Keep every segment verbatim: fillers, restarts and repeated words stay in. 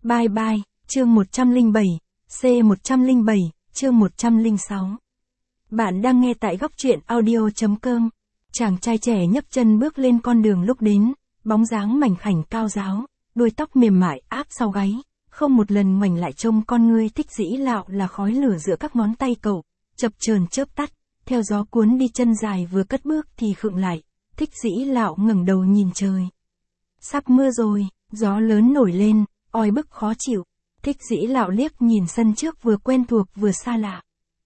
Bye bye, chương một trăm lẻ bảy, C một trăm lẻ bảy, chương một trăm lẻ sáu. Bạn đang nghe tại góc truyện audio chấm com. Chàng trai trẻ nhấc chân bước lên con đường lúc đến, bóng dáng mảnh khảnh cao ráo, đuôi tóc mềm mại áp sau gáy, không một lần ngoảnh lại trông con ngươi Thích Dĩ Lạo là khói lửa giữa các ngón tay cậu, chập chờn chớp tắt, theo gió cuốn đi chân dài vừa cất bước thì khựng lại, Thích Dĩ Lạo ngẩng đầu nhìn trời. Sắp mưa rồi, gió lớn nổi lên, oi bức khó chịu. Thích Dĩ Lạo liếc nhìn sân trước vừa quen thuộc vừa xa lạ.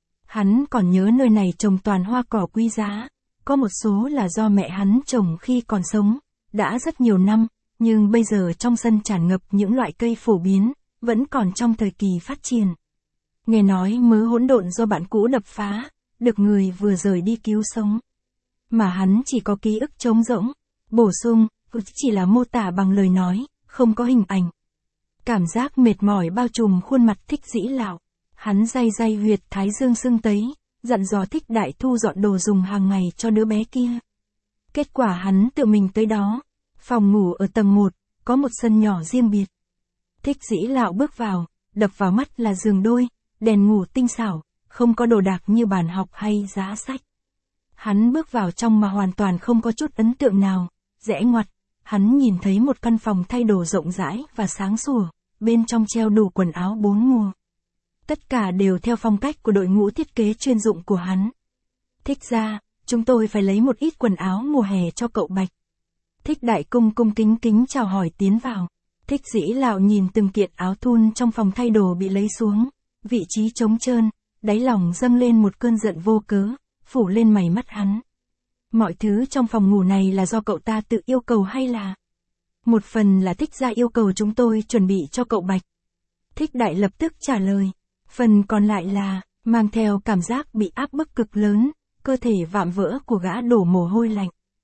Hắn còn nhớ nơi này trồng toàn hoa cỏ quý giá, có một số là do mẹ hắn trồng khi còn sống, đã rất nhiều năm, nhưng bây giờ trong sân tràn ngập những loại cây phổ biến, vẫn còn trong thời kỳ phát triển. Nghe nói mớ hỗn độn do bạn cũ đập phá, được người vừa rời đi cứu sống. Mà hắn chỉ có ký ức trống rỗng, bổ sung, chỉ là mô tả bằng lời nói, không có hình ảnh. Cảm giác mệt mỏi bao trùm khuôn mặt Thích Dĩ Lạo. Hắn day day huyệt thái dương sưng tấy, dặn dò Thích Đại thu dọn đồ dùng hàng ngày cho đứa bé kia. Kết quả hắn tự mình tới đó. Phòng ngủ ở tầng một, có một sân nhỏ riêng biệt. Thích Dĩ Lạo bước vào, đập vào mắt là giường đôi, đèn ngủ tinh xảo, không có đồ đạc như bàn học hay giá sách. Hắn bước vào trong mà hoàn toàn không có chút ấn tượng nào, rẽ ngoặt, hắn nhìn thấy một căn phòng thay đồ rộng rãi và sáng sủa, bên trong treo đủ quần áo bốn mùa. Tất cả đều theo phong cách của đội ngũ thiết kế chuyên dụng của hắn. Thích ra, chúng tôi phải lấy một ít quần áo mùa hè cho cậu Bạch. Thích Đại cung cung kính kính chào hỏi tiến vào. Thích Dĩ Lạo nhìn từng kiện áo thun trong phòng thay đồ bị lấy xuống, vị trí trống trơn, đáy lòng dâng lên một cơn giận vô cớ, phủ lên mày mắt hắn. Mọi thứ trong phòng ngủ này là do cậu ta tự yêu cầu hay là? Một phần là Thích gia yêu cầu chúng tôi chuẩn bị cho cậu Bạch. Thích Đại lập tức trả lời. Phần còn lại là, mang theo cảm giác bị áp bức cực lớn, cơ thể vạm vỡ của gã đổ mồ hôi lạnh.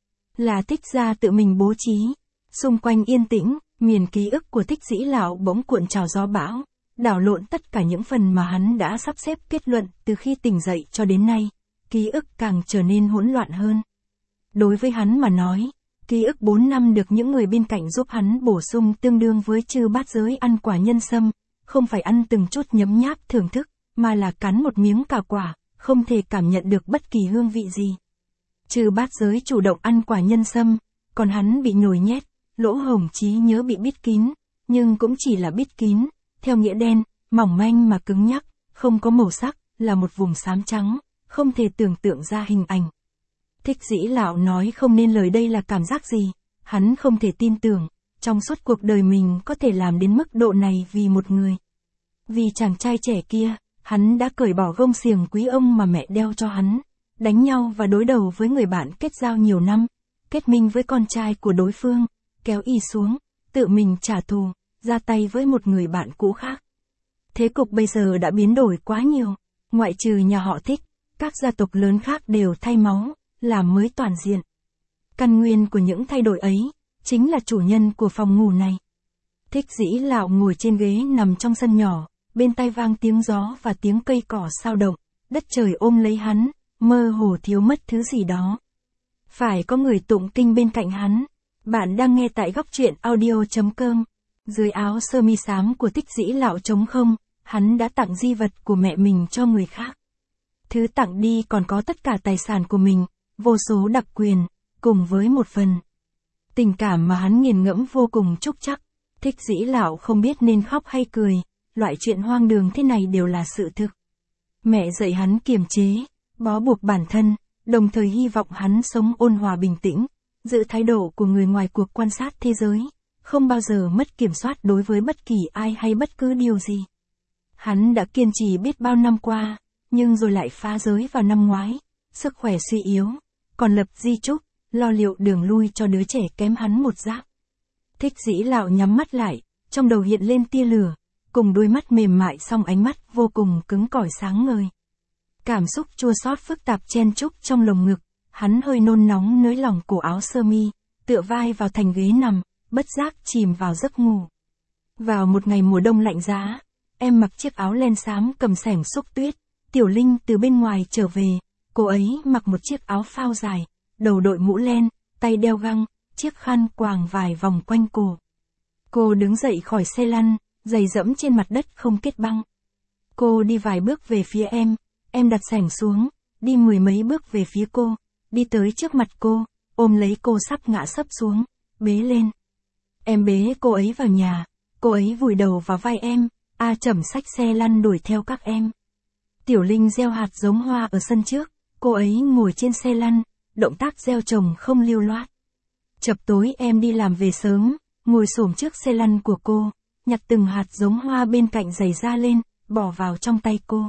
Là Thích gia tự mình bố trí. Xung quanh yên tĩnh, miền ký ức của Thích Dĩ Lạo bỗng cuộn trào gió bão, đảo lộn tất cả những phần mà hắn đã sắp xếp kết luận từ khi tỉnh dậy cho đến nay. Ký ức càng trở nên hỗn loạn hơn. Đối với hắn mà nói, ký ức bốn năm được những người bên cạnh giúp hắn bổ sung tương đương với chư bát giới ăn quả nhân sâm, không phải ăn từng chút nhấm nháp thưởng thức, mà là cắn một miếng cả quả, không thể cảm nhận được bất kỳ hương vị gì. Chư bát giới chủ động ăn quả nhân sâm, còn hắn bị nhồi nhét, lỗ hổng trí nhớ bị bít kín, nhưng cũng chỉ là bít kín, theo nghĩa đen, mỏng manh mà cứng nhắc, không có màu sắc, là một vùng xám trắng, không thể tưởng tượng ra hình ảnh. Thích Dĩ Lạo nói không nên lời đây là cảm giác gì, hắn không thể tin tưởng, trong suốt cuộc đời mình có thể làm đến mức độ này vì một người. Vì chàng trai trẻ kia, hắn đã cởi bỏ gông xiềng quý ông mà mẹ đeo cho hắn, đánh nhau và đối đầu với người bạn kết giao nhiều năm, kết minh với con trai của đối phương, kéo y xuống, tự mình trả thù, ra tay với một người bạn cũ khác. Thế cục bây giờ đã biến đổi quá nhiều, ngoại trừ nhà họ Thích, các gia tộc lớn khác đều thay máu, làm mới toàn diện. Căn nguyên của những thay đổi ấy, chính là chủ nhân của phòng ngủ này. Thích Dĩ Lạo ngồi trên ghế nằm trong sân nhỏ, bên tai vang tiếng gió và tiếng cây cỏ xao động, đất trời ôm lấy hắn, mơ hồ thiếu mất thứ gì đó. Phải có người tụng kinh bên cạnh hắn. Bạn đang nghe tại góc truyện audio chấm com. Dưới áo sơ mi xám của Thích Dĩ Lạo trống không, hắn đã tặng di vật của mẹ mình cho người khác. Thứ tặng đi còn có tất cả tài sản của mình, vô số đặc quyền, cùng với một phần tình cảm mà hắn nghiền ngẫm vô cùng trúc trắc. Thích Dĩ Lạo không biết nên khóc hay cười, loại chuyện hoang đường thế này đều là sự thực. Mẹ dạy hắn kiềm chế, bó buộc bản thân, đồng thời hy vọng hắn sống ôn hòa bình tĩnh, giữ thái độ của người ngoài cuộc quan sát thế giới, không bao giờ mất kiểm soát đối với bất kỳ ai hay bất cứ điều gì. Hắn đã kiên trì biết bao năm qua, nhưng rồi lại phá giới vào năm ngoái, sức khỏe suy yếu, còn lập di chúc, lo liệu đường lui cho đứa trẻ kém hắn một giáp. Thích Dĩ Lạo nhắm mắt lại, trong đầu hiện lên tia lửa, cùng đôi mắt mềm mại song ánh mắt vô cùng cứng cỏi sáng ngời. Cảm xúc chua xót phức tạp chen chúc trong lồng ngực, hắn hơi nôn nóng nới lỏng cổ áo sơ mi, tựa vai vào thành ghế nằm, bất giác chìm vào giấc ngủ. Vào một ngày mùa đông lạnh giá, em mặc chiếc áo len xám cầm xẻng xúc tuyết, Tiểu Linh từ bên ngoài trở về, cô ấy mặc một chiếc áo phao dài, đầu đội mũ len, tay đeo găng, chiếc khăn quàng vài vòng quanh cổ. Cô đứng dậy khỏi xe lăn, giày dẫm trên mặt đất không kết băng. Cô đi vài bước về phía em, em đặt xẻng xuống, đi mười mấy bước về phía cô, đi tới trước mặt cô, ôm lấy cô sắp ngã sấp xuống, bế lên. Em bế cô ấy vào nhà, cô ấy vùi đầu vào vai em, A Trầm xách xe lăn đuổi theo các em. Tiểu Linh gieo hạt giống hoa ở sân trước, cô ấy ngồi trên xe lăn, động tác gieo trồng không lưu loát. Chập tối em đi làm về sớm, ngồi xổm trước xe lăn của cô, nhặt từng hạt giống hoa bên cạnh giày ra lên, bỏ vào trong tay cô.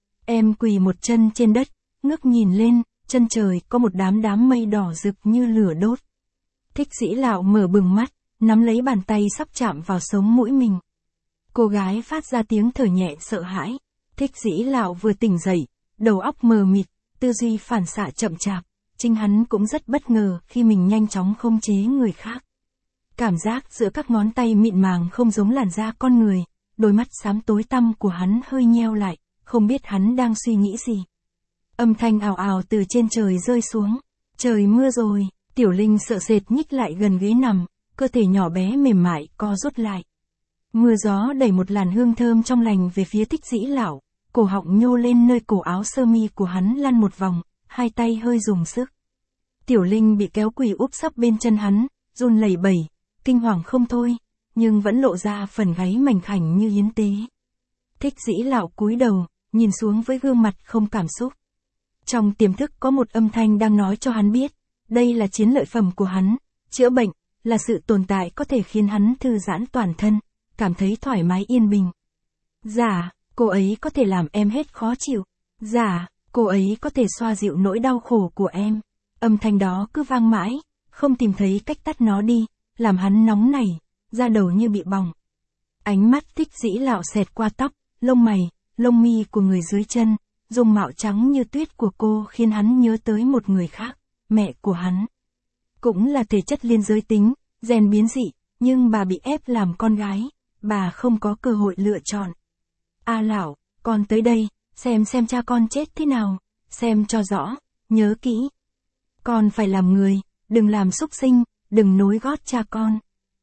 Em quỳ một chân trên đất, ngước nhìn lên, chân trời có một đám đám mây đỏ rực như lửa đốt. Thích Dĩ Lạo mở bừng mắt, nắm lấy bàn tay sắp chạm vào sống mũi mình. Cô gái phát ra tiếng thở nhẹ sợ hãi. Thích Dĩ Lạo vừa tỉnh dậy, đầu óc mờ mịt, tư duy phản xạ chậm chạp, chính hắn cũng rất bất ngờ khi mình nhanh chóng khống chế người khác. Cảm giác giữa các ngón tay mịn màng không giống làn da con người, đôi mắt xám tối tăm của hắn hơi nheo lại, không biết hắn đang suy nghĩ gì. Âm thanh ào ào từ trên trời rơi xuống. Trời mưa rồi, Tiểu Linh sợ sệt nhích lại gần ghế nằm, cơ thể nhỏ bé mềm mại co rút lại. Mưa gió đẩy một làn hương thơm trong lành về phía Thích Dĩ Lạo, cổ họng nhô lên nơi cổ áo sơ mi của hắn lăn một vòng, hai tay hơi dùng sức. Tiểu Linh bị kéo quỳ úp sấp bên chân hắn, run lẩy bẩy, kinh hoàng không thôi, nhưng vẫn lộ ra phần gáy mảnh khảnh như yến tế. Thích Dĩ Lạo cúi đầu, nhìn xuống với gương mặt không cảm xúc. Trong tiềm thức có một âm thanh đang nói cho hắn biết, đây là chiến lợi phẩm của hắn, chữa bệnh, là sự tồn tại có thể khiến hắn thư giãn toàn thân, cảm thấy thoải mái yên bình. Dạ, cô ấy có thể làm em hết khó chịu. Dạ, cô ấy có thể xoa dịu nỗi đau khổ của em. Âm thanh đó cứ vang mãi, không tìm thấy cách tắt nó đi, làm hắn nóng nảy, da đầu như bị bỏng. Ánh mắt Thích Dĩ Lạo xẹt qua tóc, lông mày, lông mi của người dưới chân, dung mạo trắng như tuyết của cô khiến hắn nhớ tới một người khác, mẹ của hắn. Cũng là thể chất liên giới tính, gen biến dị, nhưng bà bị ép làm con gái, bà không có cơ hội lựa chọn. A Lão, con tới đây, xem xem cha con chết thế nào, xem cho rõ, nhớ kỹ. Con phải làm người, đừng làm súc sinh, đừng nối gót cha con.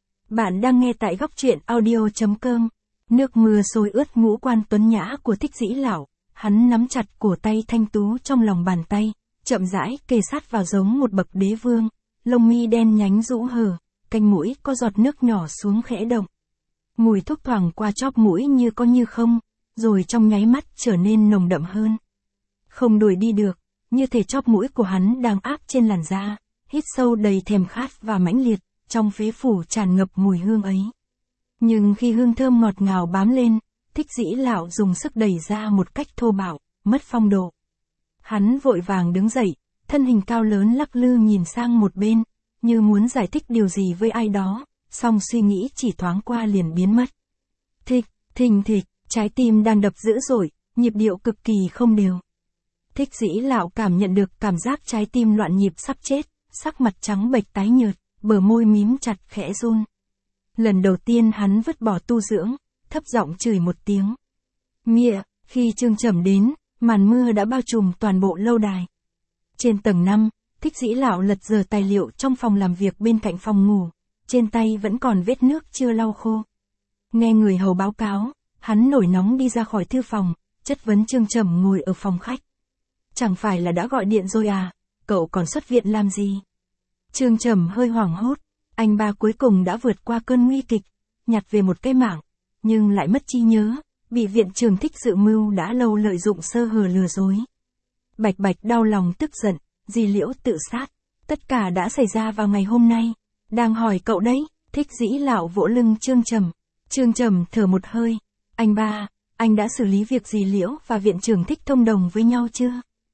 Bạn đang nghe tại góc truyện audio chấm com. Nước mưa xối ướt ngũ quan tuấn nhã của Thích Dĩ Lạo, hắn nắm chặt cổ tay thanh tú trong lòng bàn tay, chậm rãi kề sát vào giống một bậc đế vương, lông mi đen nhánh rũ hở, cánh mũi có giọt nước nhỏ xuống khẽ động. Mùi thuốc thoảng qua chóp mũi như có như không, rồi trong nháy mắt trở nên nồng đậm hơn. Không đuổi đi được, như thể chóp mũi của hắn đang áp trên làn da, hít sâu đầy thèm khát và mãnh liệt, trong phế phủ tràn ngập mùi hương ấy. Nhưng khi hương thơm ngọt ngào bám lên, Thích Dĩ Lạo dùng sức đẩy ra một cách thô bạo, mất phong độ. Hắn vội vàng đứng dậy, thân hình cao lớn lắc lư nhìn sang một bên, như muốn giải thích điều gì với ai đó, song suy nghĩ chỉ thoáng qua liền biến mất. Thịch, thình thịch, trái tim đang đập dữ dội, nhịp điệu cực kỳ không đều. Thích Dĩ Lạo cảm nhận được cảm giác trái tim loạn nhịp sắp chết, sắc mặt trắng bệch tái nhợt, bờ môi mím chặt khẽ run. Lần đầu tiên hắn vứt bỏ tu dưỡng, thấp giọng chửi một tiếng. Mịa, khi Trương Trầm đến, màn mưa đã bao trùm toàn bộ lâu đài. Trên tầng năm, Thích Dĩ Lạo lật dở tài liệu trong phòng làm việc bên cạnh phòng ngủ, trên tay vẫn còn vết nước chưa lau khô. Nghe người hầu báo cáo, hắn nổi nóng đi ra khỏi thư phòng, chất vấn Trương Trầm ngồi ở phòng khách. Chẳng phải là đã gọi điện rồi à, cậu còn xuất viện làm gì? Trương Trầm hơi hoảng hốt, anh ba cuối cùng đã vượt qua cơn nguy kịch, nhặt về một cái mảng, nhưng lại mất trí nhớ, bị viện trưởng Thích Dự Mưu đã lâu lợi dụng sơ hở lừa dối. Bạch Bạch đau lòng tức giận, Di Liễu tự sát, tất cả đã xảy ra vào ngày hôm nay, đang hỏi cậu đấy. Thích Dĩ Lạo vỗ lưng Trương Trầm. Trương Trầm thở một hơi, anh ba, anh đã xử lý việc Di Liễu và viện trưởng Thích thông đồng với nhau chưa?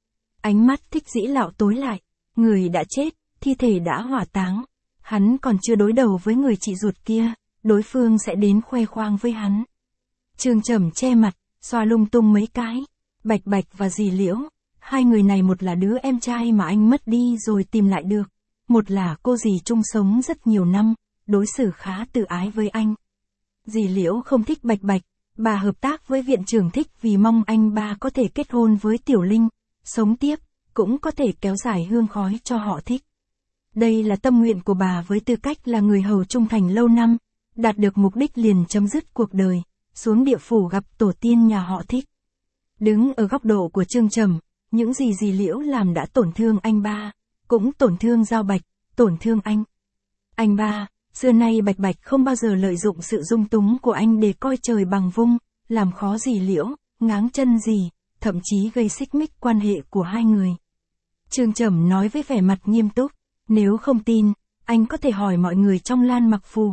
Ánh mắt Thích Dĩ Lạo tối lại, người đã chết, thi thể đã hỏa táng, hắn còn chưa đối đầu với người chị ruột kia, đối phương sẽ đến khoe khoang với hắn. Trương Trầm che mặt, xoa lung tung mấy cái. Bạch Bạch và Dì Liễu, hai người này một là đứa em trai mà anh mất đi rồi tìm lại được, một là cô dì chung sống rất nhiều năm, đối xử khá tự ái với anh. Dì Liễu không thích Bạch Bạch, bà hợp tác với viện trưởng Thích vì mong anh ba có thể kết hôn với Tiểu Linh, sống tiếp, cũng có thể kéo dài hương khói cho họ Thích. Đây là tâm nguyện của bà với tư cách là người hầu trung thành lâu năm, đạt được mục đích liền chấm dứt cuộc đời, xuống địa phủ gặp tổ tiên nhà họ Thích. Đứng ở góc độ của Trương Trầm, những gì dì Liễu làm đã tổn thương anh ba, cũng tổn thương Giao Bạch, tổn thương anh. Anh ba, xưa nay Bạch Bạch không bao giờ lợi dụng sự dung túng của anh để coi trời bằng vung, làm khó dì Liễu, ngáng chân dì, thậm chí gây xích mích quan hệ của hai người. Trương Trầm nói với vẻ mặt nghiêm túc, nếu không tin, anh có thể hỏi mọi người trong Lan Mặc Phủ.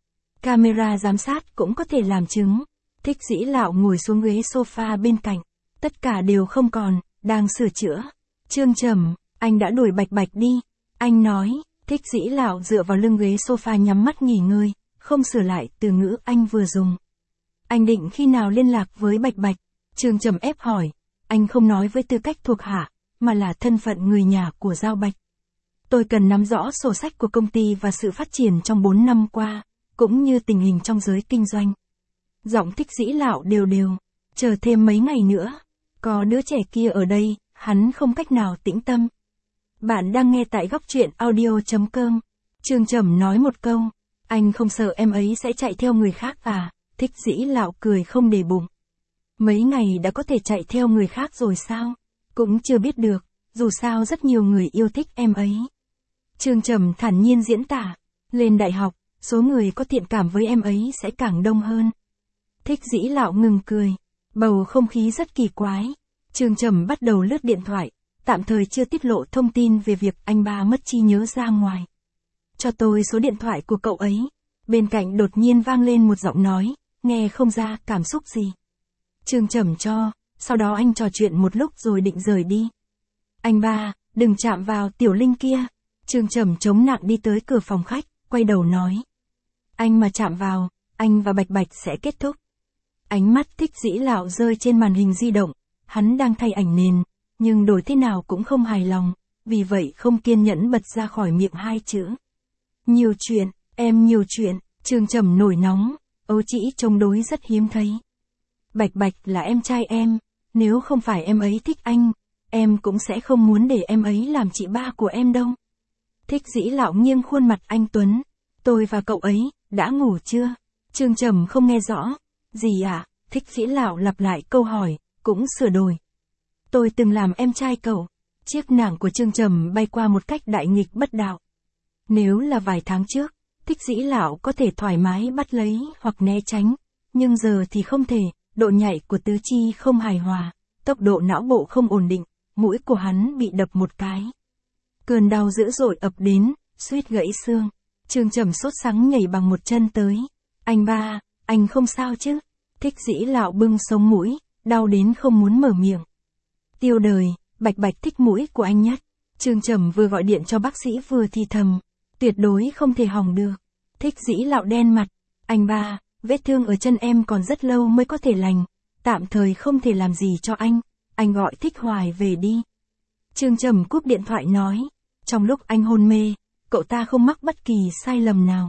Camera giám sát cũng có thể làm chứng. Thích Dĩ Lão ngồi xuống ghế sofa bên cạnh, tất cả đều không còn, đang sửa chữa. Trương Trầm, anh đã đuổi Bạch Bạch đi. Anh nói, Thích Dĩ Lão dựa vào lưng ghế sofa nhắm mắt nghỉ ngơi, không sửa lại từ ngữ anh vừa dùng. Anh định khi nào liên lạc với Bạch Bạch? Trương Trầm ép hỏi, anh không nói với tư cách thuộc hạ, mà là thân phận người nhà của Giao Bạch. Tôi cần nắm rõ sổ sách của công ty và sự phát triển trong bốn năm qua, cũng như tình hình trong giới kinh doanh. Giọng Thích Dĩ Lão đều đều, chờ thêm mấy ngày nữa, có đứa trẻ kia ở đây, hắn không cách nào tĩnh tâm. Bạn đang nghe tại góc truyện audio chấm com. Trương Trầm nói một câu, anh không sợ em ấy sẽ chạy theo người khác à? Thích Dĩ Lão cười không để bụng. Mấy ngày đã có thể chạy theo người khác rồi sao? Cũng chưa biết được, dù sao rất nhiều người yêu thích em ấy. Trương Trầm thản nhiên diễn tả, lên đại học, số người có thiện cảm với em ấy sẽ càng đông hơn. Thích Dĩ Lão ngừng cười, bầu không khí rất kỳ quái. Trương Trầm bắt đầu lướt điện thoại, tạm thời chưa tiết lộ thông tin về việc anh ba mất trí nhớ ra ngoài. Cho tôi số điện thoại của cậu ấy. Bên cạnh đột nhiên vang lên một giọng nói, nghe không ra cảm xúc gì. Trương Trầm cho, sau đó anh trò chuyện một lúc rồi định rời đi. Anh ba, đừng chạm vào Tiểu Linh kia. Trương Trầm chống nặng đi tới cửa phòng khách, quay đầu nói. Anh mà chạm vào, anh và Bạch Bạch sẽ kết thúc. Ánh mắt Thích Dĩ Lão rơi trên màn hình di động, hắn đang thay ảnh nền, nhưng đổi thế nào cũng không hài lòng, vì vậy không kiên nhẫn bật ra khỏi miệng hai chữ. Nhiều chuyện, em nhiều chuyện. Trương Trầm nổi nóng, ấu trĩ chống đối rất hiếm thấy. Bạch Bạch là em trai em, nếu không phải em ấy thích anh, em cũng sẽ không muốn để em ấy làm chị ba của em đâu. Thích Dĩ Lão nghiêng khuôn mặt anh tuấn, tôi và cậu ấy, đã ngủ chưa? Trương Trầm không nghe rõ. Gì ạ? À? Thích Dĩ Lão lặp lại câu hỏi, cũng sửa đổi. Tôi từng làm em trai cậu. Chiếc nạng của Trương Trầm bay qua một cách đại nghịch bất đạo. Nếu là vài tháng trước, Thích Dĩ Lão có thể thoải mái bắt lấy hoặc né tránh, nhưng giờ thì không thể, độ nhạy của tứ chi không hài hòa, tốc độ não bộ không ổn định, mũi của hắn bị đập một cái. Cơn đau dữ dội ập đến, suýt gãy xương. Trương Trầm sốt sắng nhảy bằng một chân tới. Anh ba, anh không sao chứ? Thích Dĩ Lão bưng sống mũi, đau đến không muốn mở miệng. Tiêu đời, Bạch Bạch thích mũi của anh nhất. Trương Trầm vừa gọi điện cho bác sĩ vừa thì thầm. Tuyệt đối không thể hỏng được. Thích Dĩ Lão đen mặt. Anh ba, vết thương ở chân em còn rất lâu mới có thể lành. Tạm thời không thể làm gì cho anh. Anh gọi Thích Hoài về đi. Trương Trầm cúp điện thoại nói. Trong lúc anh hôn mê, cậu ta không mắc bất kỳ sai lầm nào.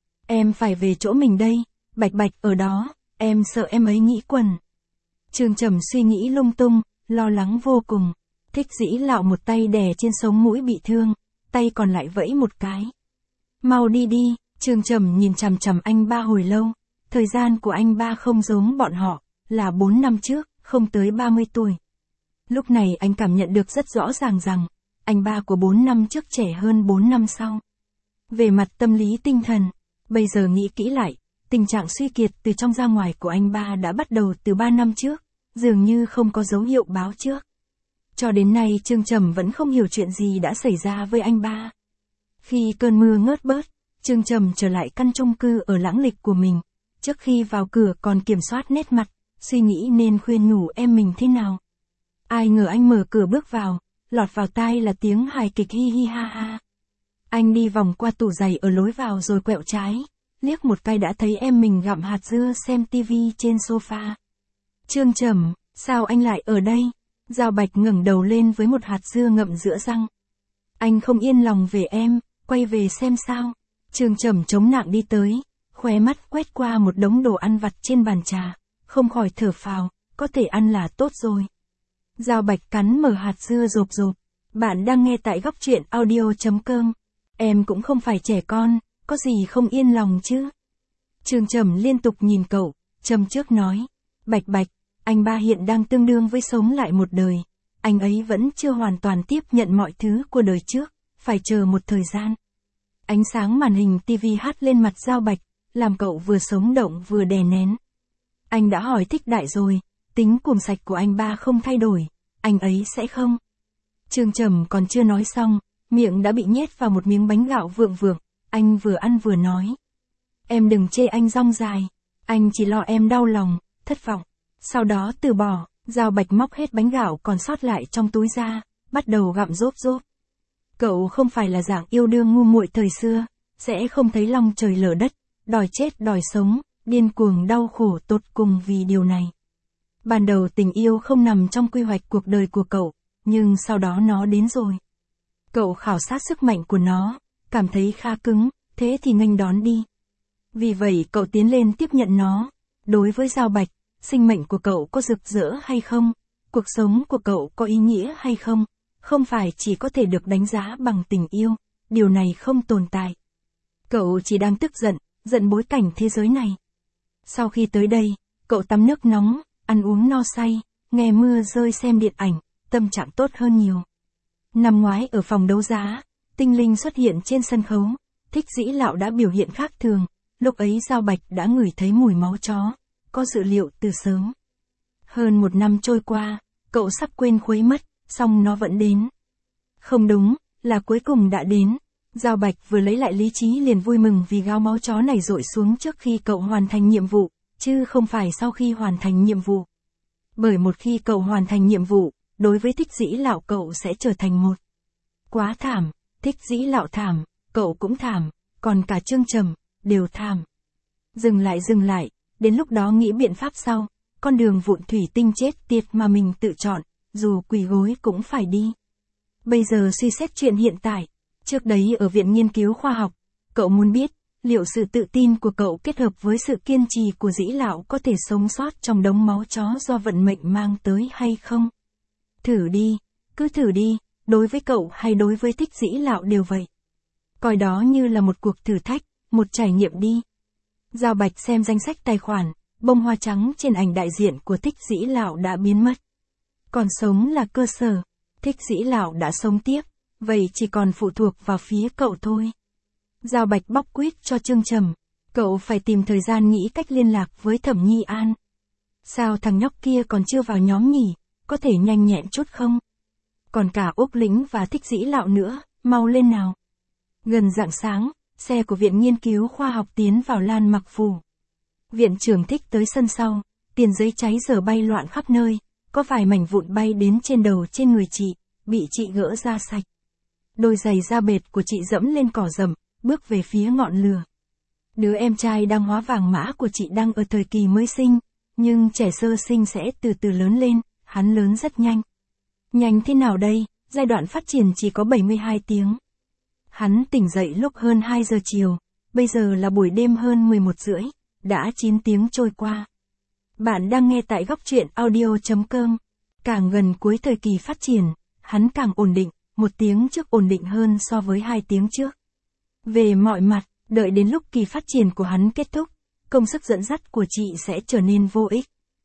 Em phải về chỗ mình đây. Bạch Bạch ở đó, em sợ em ấy nghĩ quẩn. Trương Trầm suy nghĩ lung tung, lo lắng vô cùng. Thích Dĩ Lão một tay đè trên sống mũi bị thương, tay còn lại vẫy một cái. Mau đi đi. Trương Trầm nhìn chằm chằm anh ba hồi lâu. Thời gian của anh ba không giống bọn họ, là bốn năm trước, không tới ba mươi tuổi. Lúc này anh cảm nhận được rất rõ ràng rằng, anh ba của bốn năm trước trẻ hơn bốn năm sau. Về mặt tâm lý tinh thần, bây giờ nghĩ kỹ lại, tình trạng suy kiệt từ trong ra ngoài của anh ba đã bắt đầu từ ba năm trước, dường như không có dấu hiệu báo trước. Cho đến nay Trương Trầm vẫn không hiểu chuyện gì đã xảy ra với anh ba. Khi cơn mưa ngớt bớt, Trương Trầm trở lại căn chung cư ở Lãng Lịch của mình. Trước khi vào cửa còn kiểm soát nét mặt, suy nghĩ nên khuyên nhủ em mình thế nào. Ai ngờ anh mở cửa bước vào, lọt vào tai là tiếng hài kịch hi hi ha ha. Anh đi vòng qua tủ giày ở lối vào rồi quẹo trái, liếc một cái đã thấy em mình gặm hạt dưa xem tivi trên sofa. Trương Trầm, sao anh lại ở đây? Giao Bạch ngẩng đầu lên với một hạt dưa ngậm giữa răng. Anh không yên lòng về em, quay về xem sao. Trương Trầm chống nặng đi tới, khóe mắt quét qua một đống đồ ăn vặt trên bàn trà, không khỏi thở phào, có thể ăn là tốt rồi. Giao Bạch cắn mở hạt dưa rộp rộp. Bạn đang nghe tại góc truyện audio chấm com. Em cũng không phải trẻ con, có gì không yên lòng chứ? Trương Trầm liên tục nhìn cậu, châm trước nói. Bạch Bạch, anh ba hiện đang tương đương với sống lại một đời. Anh ấy vẫn chưa hoàn toàn tiếp nhận mọi thứ của đời trước, phải chờ một thời gian. Ánh sáng màn hình tivi hắt lên mặt Giao Bạch, làm cậu vừa sống động vừa đè nén. Anh đã hỏi Thích Đại rồi, tính cuồng sạch của anh ba không thay đổi, anh ấy sẽ không. Trương Trầm còn chưa nói xong, miệng đã bị nhét vào một miếng bánh gạo vượng vượng, anh vừa ăn vừa nói. Em đừng chê anh rong dài, anh chỉ lo em đau lòng, thất vọng. Sau đó từ bỏ, Giao Bạch móc hết bánh gạo còn sót lại trong túi ra, bắt đầu gặm rốp rốp. Cậu không phải là dạng yêu đương ngu muội thời xưa, sẽ không thấy long trời lở đất, đòi chết đòi sống, điên cuồng đau khổ tột cùng vì điều này. Ban đầu tình yêu không nằm trong quy hoạch cuộc đời của cậu, nhưng sau đó nó đến rồi. Cậu khảo sát sức mạnh của nó, cảm thấy khá cứng, thế thì nghênh đón đi. Vì vậy cậu tiến lên tiếp nhận nó. Đối với Giao Bạch, sinh mệnh của cậu có rực rỡ hay không? Cuộc sống của cậu có ý nghĩa hay không? Không phải chỉ có thể được đánh giá bằng tình yêu, điều này không tồn tại. Cậu chỉ đang tức giận, giận bối cảnh thế giới này. Sau khi tới đây, cậu tắm nước nóng, ăn uống no say, nghe mưa rơi xem điện ảnh, tâm trạng tốt hơn nhiều. Năm ngoái ở phòng đấu giá, Tinh Linh xuất hiện trên sân khấu, Thích Dĩ Lạo đã biểu hiện khác thường, lúc ấy Giao Bạch đã ngửi thấy mùi máu chó, có dự liệu từ sớm. Hơn một năm trôi qua, cậu sắp quên khuấy mất, song nó vẫn đến. Không đúng, là cuối cùng đã đến. Giao Bạch vừa lấy lại lý trí liền vui mừng vì gáo máu chó này rội xuống trước khi cậu hoàn thành nhiệm vụ, chứ không phải sau khi hoàn thành nhiệm vụ. Bởi một khi cậu hoàn thành nhiệm vụ, đối với Thích Dĩ Lạo cậu sẽ trở thành một. Quá thảm, Thích Dĩ Lạo thảm, cậu cũng thảm, còn cả Trương Trầm, đều thảm. Dừng lại dừng lại, đến lúc đó nghĩ biện pháp sau, con đường vụn thủy tinh chết tiệt mà mình tự chọn, dù quỳ gối cũng phải đi. Bây giờ suy xét chuyện hiện tại, trước đấy ở Viện Nghiên cứu Khoa học, cậu muốn biết, liệu sự tự tin của cậu kết hợp với sự kiên trì của Dĩ Lạo có thể sống sót trong đống máu chó do vận mệnh mang tới hay không? Thử đi, cứ thử đi, đối với cậu hay đối với Thích Dĩ Lạo đều vậy. Coi đó như là một cuộc thử thách, một trải nghiệm đi. Giao Bạch xem danh sách tài khoản, bông hoa trắng trên ảnh đại diện của Thích Dĩ Lạo đã biến mất. Còn sống là cơ sở, Thích Dĩ Lạo đã sống tiếp, vậy chỉ còn phụ thuộc vào phía cậu thôi. Giao Bạch bóc quýt cho Trương Trầm, cậu phải tìm thời gian nghĩ cách liên lạc với Thẩm Nhi An. Sao thằng nhóc kia còn chưa vào nhóm nhỉ, có thể nhanh nhẹn chút không? Còn cả Úc Lĩnh và Thích Dĩ Lạo nữa, mau lên nào. Gần rạng sáng, xe của Viện Nghiên cứu Khoa học tiến vào Lan Mặc Phủ. Viện trưởng Thích tới sân sau, tiền giấy cháy giờ bay loạn khắp nơi, có vài mảnh vụn bay đến trên đầu trên người chị, bị chị gỡ ra sạch. Đôi giày da bệt của chị dẫm lên cỏ rậm, bước về phía ngọn lửa. Đứa em trai đang hóa vàng mã của chị đang ở thời kỳ mới sinh, nhưng trẻ sơ sinh sẽ từ từ lớn lên, hắn lớn rất nhanh. Nhanh thế nào đây, giai đoạn phát triển chỉ có bảy mươi hai tiếng. Hắn tỉnh dậy lúc hơn hai giờ chiều, bây giờ là buổi đêm hơn mười một rưỡi, đã chín tiếng trôi qua. Bạn đang nghe tại góc truyện audio chấm com. Càng gần cuối thời kỳ phát triển, hắn càng ổn định, một tiếng trước ổn định hơn so với hai tiếng trước. Về mọi mặt, đợi đến lúc kỳ phát triển của hắn kết thúc, công sức dẫn dắt của chị sẽ trở nên vô ích.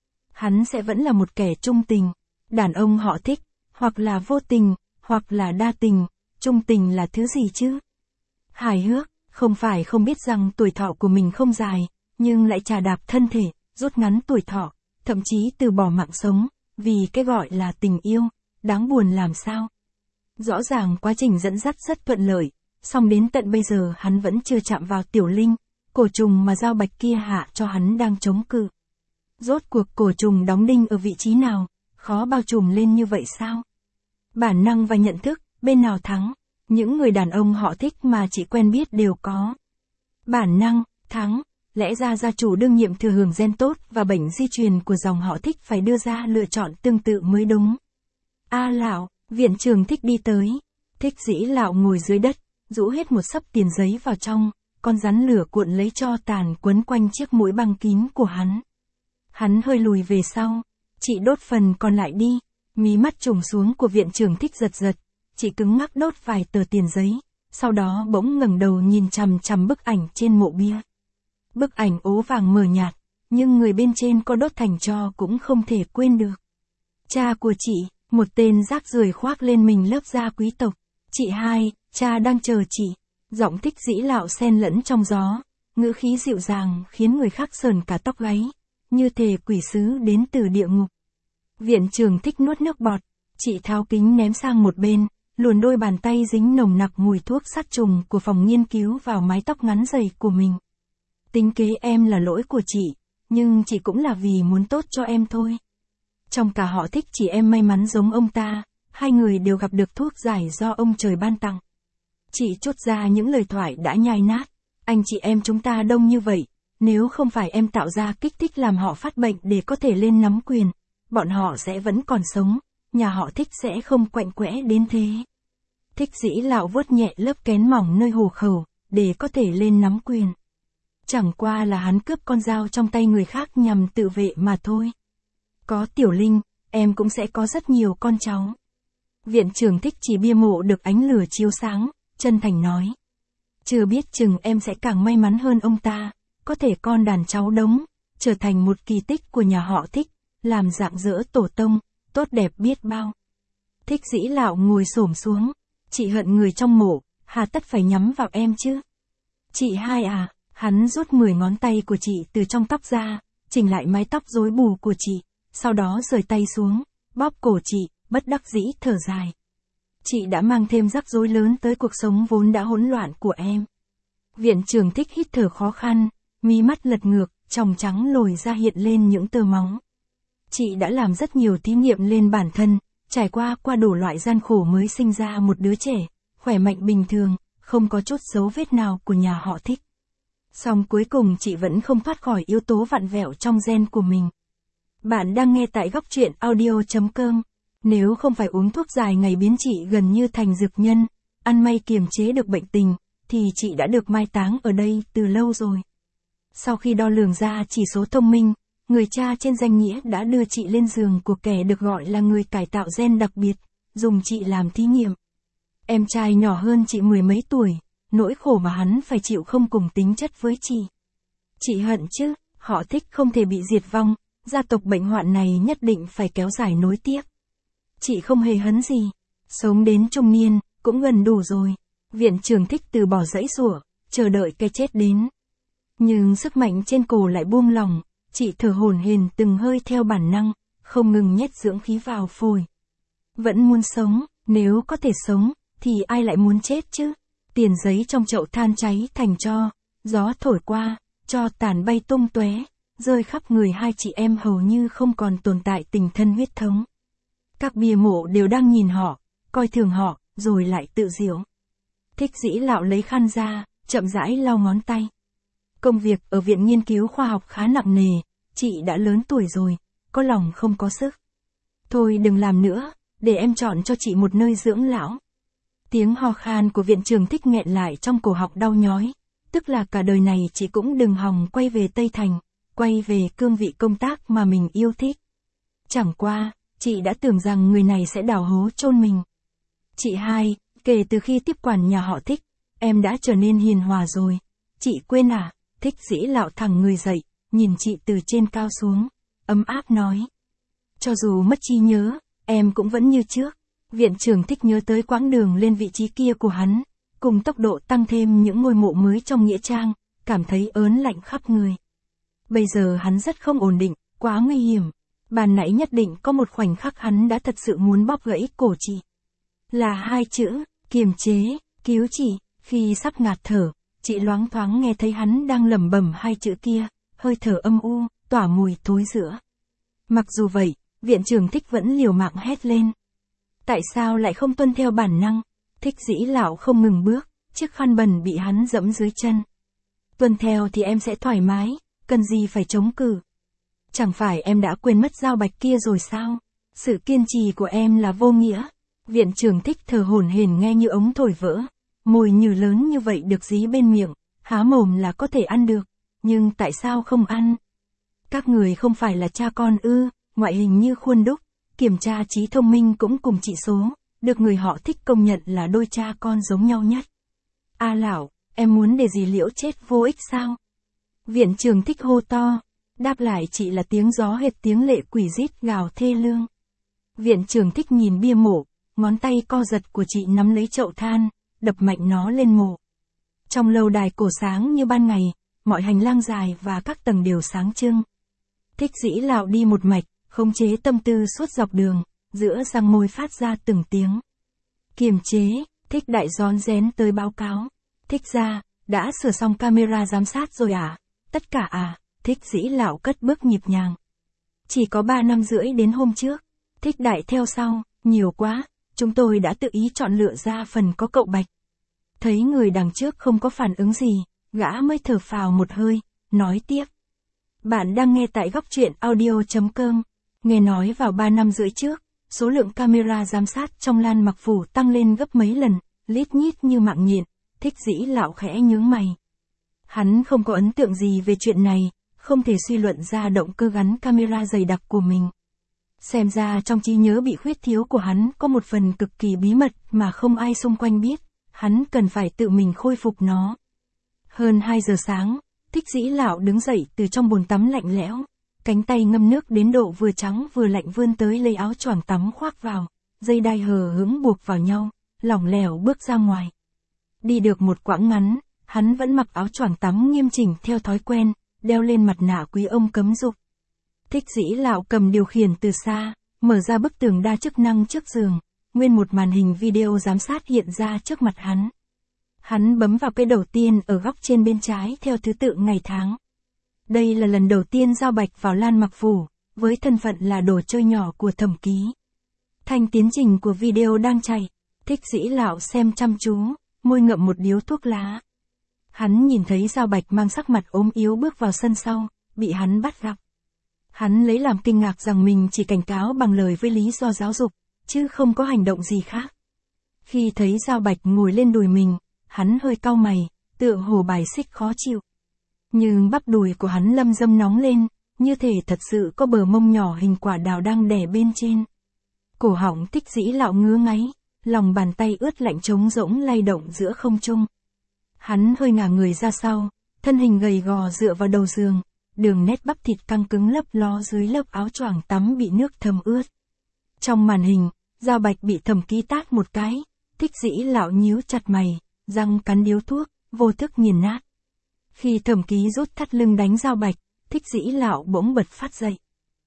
Hắn sẽ vẫn là một kẻ trung tình, đàn ông họ thích, hoặc là vô tình, hoặc là đa tình, trung tình là thứ gì chứ? Hài hước, không phải không biết rằng tuổi thọ của mình không dài, nhưng lại chà đạp thân thể, rút ngắn tuổi thọ, thậm chí từ bỏ mạng sống, vì cái gọi là tình yêu, đáng buồn làm sao. Rõ ràng quá trình dẫn dắt rất thuận lợi, song đến tận bây giờ hắn vẫn chưa chạm vào Tiểu Linh, cổ trùng mà Giao Bạch kia hạ cho hắn đang chống cự. Rốt cuộc cổ trùng đóng đinh ở vị trí nào, khó bao trùm lên như vậy sao? Bản năng và nhận thức, bên nào thắng? Những người đàn ông họ thích mà chị quen biết đều có. Bản năng, thắng, lẽ ra gia chủ đương nhiệm thừa hưởng gen tốt và bệnh di truyền của dòng họ Thích phải đưa ra lựa chọn tương tự mới đúng. A Lão, viện trưởng Thích đi tới. Thích Dĩ Lạo ngồi dưới đất, rũ hết một xấp tiền giấy vào trong, con rắn lửa cuộn lấy tro tàn quấn quanh chiếc mũi băng kín của hắn. Hắn hơi lùi về sau, chị đốt phần còn lại đi, mí mắt trùng xuống của viện trưởng Thích giật giật, chị cứng ngắc đốt vài tờ tiền giấy, sau đó bỗng ngẩng đầu nhìn chằm chằm bức ảnh trên mộ bia. Bức ảnh ố vàng mờ nhạt, nhưng người bên trên có đốt thành tro cũng không thể quên được. Cha của chị, một tên rác rưởi khoác lên mình lớp da quý tộc. Chị hai, cha đang chờ chị. Giọng Thích Dĩ Lạo xen lẫn trong gió, ngữ khí dịu dàng khiến người khác sờn cả tóc gáy, như thể quỷ sứ đến từ địa ngục. Viện trưởng Thích nuốt nước bọt, chị tháo kính ném sang một bên, luồn đôi bàn tay dính nồng nặc mùi thuốc sát trùng của phòng nghiên cứu vào mái tóc ngắn dày của mình. Tính kế em là lỗi của chị, nhưng chị cũng là vì muốn tốt cho em thôi. Trong cả họ Thích chỉ em may mắn giống ông ta, hai người đều gặp được thuốc giải do ông trời ban tặng. Chị chốt ra những lời thoại đã nhai nát, anh chị em chúng ta đông như vậy, nếu không phải em tạo ra kích thích làm họ phát bệnh để có thể lên nắm quyền, bọn họ sẽ vẫn còn sống, nhà họ Thích sẽ không quạnh quẽ đến thế. Thích Dĩ Lạo vuốt nhẹ lớp kén mỏng nơi hồ khẩu, để có thể lên nắm quyền. Chẳng qua là hắn cướp con dao trong tay người khác nhằm tự vệ mà thôi. Có Tiểu Linh, em cũng sẽ có rất nhiều con cháu. Viện trưởng Thích chỉ bia mộ được ánh lửa chiếu sáng, chân thành nói. Chưa biết chừng em sẽ càng may mắn hơn ông ta, có thể con đàn cháu đống, trở thành một kỳ tích của nhà họ Thích, làm rạng rỡ tổ tông, tốt đẹp biết bao. Thích Dĩ Lạo ngồi xổm xuống, chị hận người trong mộ, hà tất phải nhắm vào em chứ. Chị hai à, hắn rút mười ngón tay của chị từ trong tóc ra, chỉnh lại mái tóc rối bù của chị, sau đó rời tay xuống, bóp cổ chị, bất đắc dĩ thở dài. Chị đã mang thêm rắc rối lớn tới cuộc sống vốn đã hỗn loạn của em. Viện trưởng Thích hít thở khó khăn, mí mắt lật ngược, tròng trắng lồi ra hiện lên những tơ máu. Chị đã làm rất nhiều thí nghiệm lên bản thân, trải qua qua đủ loại gian khổ mới sinh ra một đứa trẻ, khỏe mạnh bình thường, không có chút dấu vết nào của nhà họ Thích. Song cuối cùng chị vẫn không thoát khỏi yếu tố vặn vẹo trong gen của mình. Bạn đang nghe tại góc truyện audio chấm com. Nếu không phải uống thuốc dài ngày biến chị gần như thành dược nhân, ăn may kiềm chế được bệnh tình, thì chị đã được mai táng ở đây từ lâu rồi. Sau khi đo lường ra chỉ số thông minh, người cha trên danh nghĩa đã đưa chị lên giường của kẻ được gọi là người cải tạo gen đặc biệt, dùng chị làm thí nghiệm. Em trai nhỏ hơn chị mười mấy tuổi, nỗi khổ mà hắn phải chịu không cùng tính chất với chị. Chị hận chứ, họ Thích không thể bị diệt vong, gia tộc bệnh hoạn này nhất định phải kéo dài nối tiếp. Chị không hề hấn gì, sống đến trung niên, cũng gần đủ rồi. Viện trưởng Thích từ bỏ giãy giụa, chờ đợi cái chết đến. Nhưng sức mạnh trên cổ lại buông lỏng, chị thở hổn hển từng hơi theo bản năng, không ngừng nhét dưỡng khí vào phổi. Vẫn muốn sống, nếu có thể sống, thì ai lại muốn chết chứ? Tiền giấy trong chậu than cháy thành tro, gió thổi qua, tro tàn bay tung tóe, rơi khắp người hai chị em hầu như không còn tồn tại tình thân huyết thống. Các bia mộ đều đang nhìn họ, coi thường họ, rồi lại tự giễu. Thích Dĩ Lạo lấy khăn ra, chậm rãi lau ngón tay. Công việc ở viện nghiên cứu khoa học khá nặng nề, chị đã lớn tuổi rồi, có lòng không có sức. Thôi đừng làm nữa, để em chọn cho chị một nơi dưỡng lão. Tiếng ho khan của viện trưởng Thích nghẹn lại trong cổ họng đau nhói, tức là cả đời này chị cũng đừng hòng quay về Tây Thành, quay về cương vị công tác mà mình yêu thích. Chẳng qua, chị đã tưởng rằng người này sẽ đào hố chôn mình. Chị hai, kể từ khi tiếp quản nhà họ Thích, em đã trở nên hiền hòa rồi. Chị quên à? Thích Dĩ Lạo thẳng người dậy, nhìn chị từ trên cao xuống, ấm áp nói. Cho dù mất trí nhớ, em cũng vẫn như trước. Viện trưởng Thích nhớ tới quãng đường lên vị trí kia của hắn, cùng tốc độ tăng thêm những ngôi mộ mới trong nghĩa trang, cảm thấy ớn lạnh khắp người. Bây giờ hắn rất không ổn định, quá nguy hiểm. Ban nãy nhất định có một khoảnh khắc hắn đã thật sự muốn bóp gãy cổ chị. Là hai chữ, kiềm chế, cứu chị. Khi sắp ngạt thở, chị loáng thoáng nghe thấy hắn đang lẩm bẩm hai chữ kia, hơi thở âm u, tỏa mùi thối rữa. Mặc dù vậy, viện trưởng Thích vẫn liều mạng hét lên. Tại sao lại không tuân theo bản năng? Thích Dĩ Lạo không ngừng bước, chiếc khăn bẩn bị hắn dẫm dưới chân. Tuân theo thì em sẽ thoải mái, cần gì phải chống cự. Chẳng phải em đã quên mất dao bạch kia rồi sao? Sự kiên trì của em là vô nghĩa. Viện trưởng Thích thở hổn hển nghe như ống thổi vỡ. Mồi nhừ lớn như vậy được dí bên miệng, há mồm là có thể ăn được. Nhưng tại sao không ăn? Các người không phải là cha con ư, ngoại hình như khuôn đúc, kiểm tra trí thông minh cũng cùng chỉ số, được người họ Thích công nhận là đôi cha con giống nhau nhất. A Lão, em muốn để dì Liễu chết vô ích sao? Viện trưởng Thích hô to. Đáp lại chị là tiếng gió hệt tiếng lệ quỷ rít gào thê lương. Viện trưởng Thích nhìn bia mộ, ngón tay co giật của chị nắm lấy chậu than, đập mạnh nó lên mộ. Trong lâu đài cổ sáng như ban ngày, mọi hành lang dài và các tầng đều sáng trưng. Thích Dĩ Lạo đi một mạch, khống chế tâm tư suốt dọc đường, giữa răng môi phát ra từng tiếng. Kiềm chế, Thích Đại rón rén tới báo cáo. Thích gia, đã sửa xong camera giám sát rồi à? Tất cả à? Thích Dĩ Lạo cất bước nhịp nhàng. Chỉ có ba năm rưỡi đến hôm trước. Thích Đại theo sau, nhiều quá, chúng tôi đã tự ý chọn lựa ra phần có cậu Bạch. Thấy người đằng trước không có phản ứng gì, gã mới thở phào một hơi, nói tiếp. Bạn đang nghe tại góc truyện audio.com. Nghe nói vào ba năm rưỡi trước, số lượng camera giám sát trong Lan Mặc Phủ tăng lên gấp mấy lần, lít nhít như mạng nhện. Thích Dĩ Lạo khẽ nhướng mày. Hắn không có ấn tượng gì về chuyện này, không thể suy luận ra động cơ gắn camera dày đặc của mình. Xem ra trong trí nhớ bị khuyết thiếu của hắn có một phần cực kỳ bí mật mà không ai xung quanh biết, hắn cần phải tự mình khôi phục nó. Hơn hai giờ sáng, Thích Dĩ Lạo đứng dậy từ trong bồn tắm lạnh lẽo, cánh tay ngâm nước đến độ vừa trắng vừa lạnh vươn tới lấy áo choàng tắm khoác vào, dây đai hờ hững buộc vào nhau, lỏng lẻo bước ra ngoài. Đi được một quãng ngắn, hắn vẫn mặc áo choàng tắm nghiêm chỉnh theo thói quen, đeo lên mặt nạ quý ông cấm dục. Thích Dĩ Lạo cầm điều khiển từ xa, mở ra bức tường đa chức năng trước giường, nguyên một màn hình video giám sát hiện ra trước mặt hắn. Hắn bấm vào cái đầu tiên ở góc trên bên trái theo thứ tự ngày tháng. Đây là lần đầu tiên Giao Bạch vào Lan Mặc Phủ, với thân phận là đồ chơi nhỏ của Thẩm Ký. Thanh tiến trình của video đang chạy, Thích Dĩ Lạo xem chăm chú, môi ngậm một điếu thuốc lá. Hắn nhìn thấy Giao Bạch mang sắc mặt ốm yếu bước vào sân sau, bị hắn bắt gặp. Hắn lấy làm kinh ngạc rằng mình chỉ cảnh cáo bằng lời với lý do giáo dục, chứ không có hành động gì khác. Khi thấy Giao Bạch ngồi lên đùi mình, hắn hơi cau mày, tựa hồ bài xích khó chịu. Nhưng bắp đùi của hắn lâm dâm nóng lên, như thể thật sự có bờ mông nhỏ hình quả đào đang đè bên trên. Cổ họng Thích Dĩ Lạo ngứa ngáy, lòng bàn tay ướt lạnh trống rỗng lay động giữa không trung. Hắn hơi ngả người ra sau, thân hình gầy gò dựa vào đầu giường, đường nét bắp thịt căng cứng lấp ló dưới lớp áo choàng tắm bị nước thấm ướt. Trong màn hình, Giao Bạch bị Thẩm Ký tát một cái, Thích Dĩ Lạo nhíu chặt mày, răng cắn điếu thuốc, vô thức nghiền nát. Khi Thẩm Ký rút thắt lưng đánh Giao Bạch, Thích Dĩ Lạo bỗng bật phát dậy.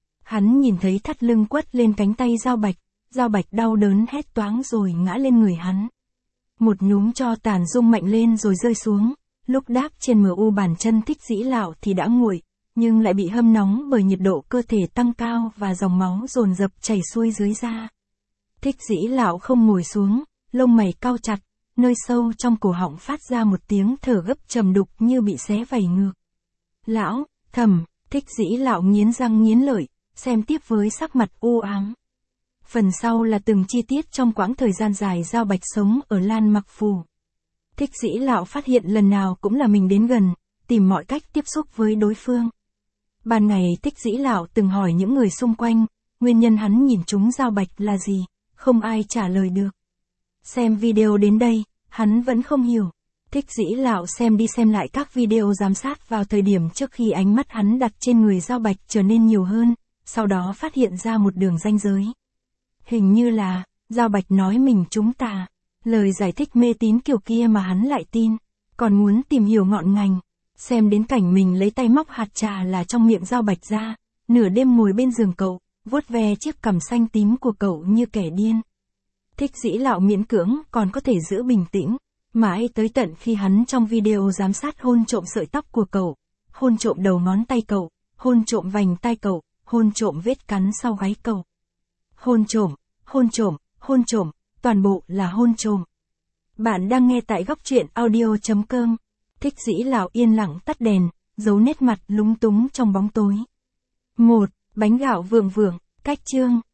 Hắn nhìn thấy thắt lưng quất lên cánh tay Giao Bạch, Giao Bạch đau đớn hét toáng rồi ngã lên người hắn. Một nhúm tro tàn rung mạnh lên rồi rơi xuống, lúc đáp trên mờ u bàn chân Thích Dĩ Lạo thì đã nguội, nhưng lại bị hâm nóng bởi nhiệt độ cơ thể tăng cao và dòng máu dồn dập chảy xuôi dưới da. Thích Dĩ Lạo không ngồi xuống, lông mày cau chặt, nơi sâu trong cổ họng phát ra một tiếng thở gấp trầm đục như bị xé vảy ngược. Lão, Thẩm, Thích Dĩ Lạo nghiến răng nghiến lợi, xem tiếp với sắc mặt u ám. Phần sau là từng chi tiết trong quãng thời gian dài Giao Bạch sống ở Lan Mặc Phủ. Thích Dĩ Lạo phát hiện lần nào cũng là mình đến gần, tìm mọi cách tiếp xúc với đối phương. Ban ngày Thích Dĩ Lạo từng hỏi những người xung quanh, nguyên nhân hắn nhìn trúng Giao Bạch là gì, không ai trả lời được. Xem video đến đây, hắn vẫn không hiểu. Thích Dĩ Lạo xem đi xem lại các video giám sát vào thời điểm trước khi ánh mắt hắn đặt trên người Giao Bạch trở nên nhiều hơn, sau đó phát hiện ra một đường ranh giới. Hình như là, Giao Bạch nói mình trúng tà, lời giải thích mê tín kiểu kia mà hắn lại tin, còn muốn tìm hiểu ngọn ngành. Xem đến cảnh mình lấy tay móc hạt trà là trong miệng Giao Bạch ra, nửa đêm ngồi bên giường cậu, vuốt ve chiếc cằm xanh tím của cậu như kẻ điên. Thích Dĩ Lạo miễn cưỡng còn có thể giữ bình tĩnh, mãi tới tận khi hắn trong video giám sát hôn trộm sợi tóc của cậu, hôn trộm đầu ngón tay cậu, hôn trộm vành tai cậu, hôn trộm vết cắn sau gáy cậu. Hôn trộm, hôn trộm, hôn trộm, toàn bộ là hôn trộm. Bạn đang nghe tại góc truyện audio.com. Thích Dĩ Lạo yên lặng tắt đèn, giấu nét mặt lúng túng trong bóng tối. một. Bánh gạo vượng vượng, cách chương.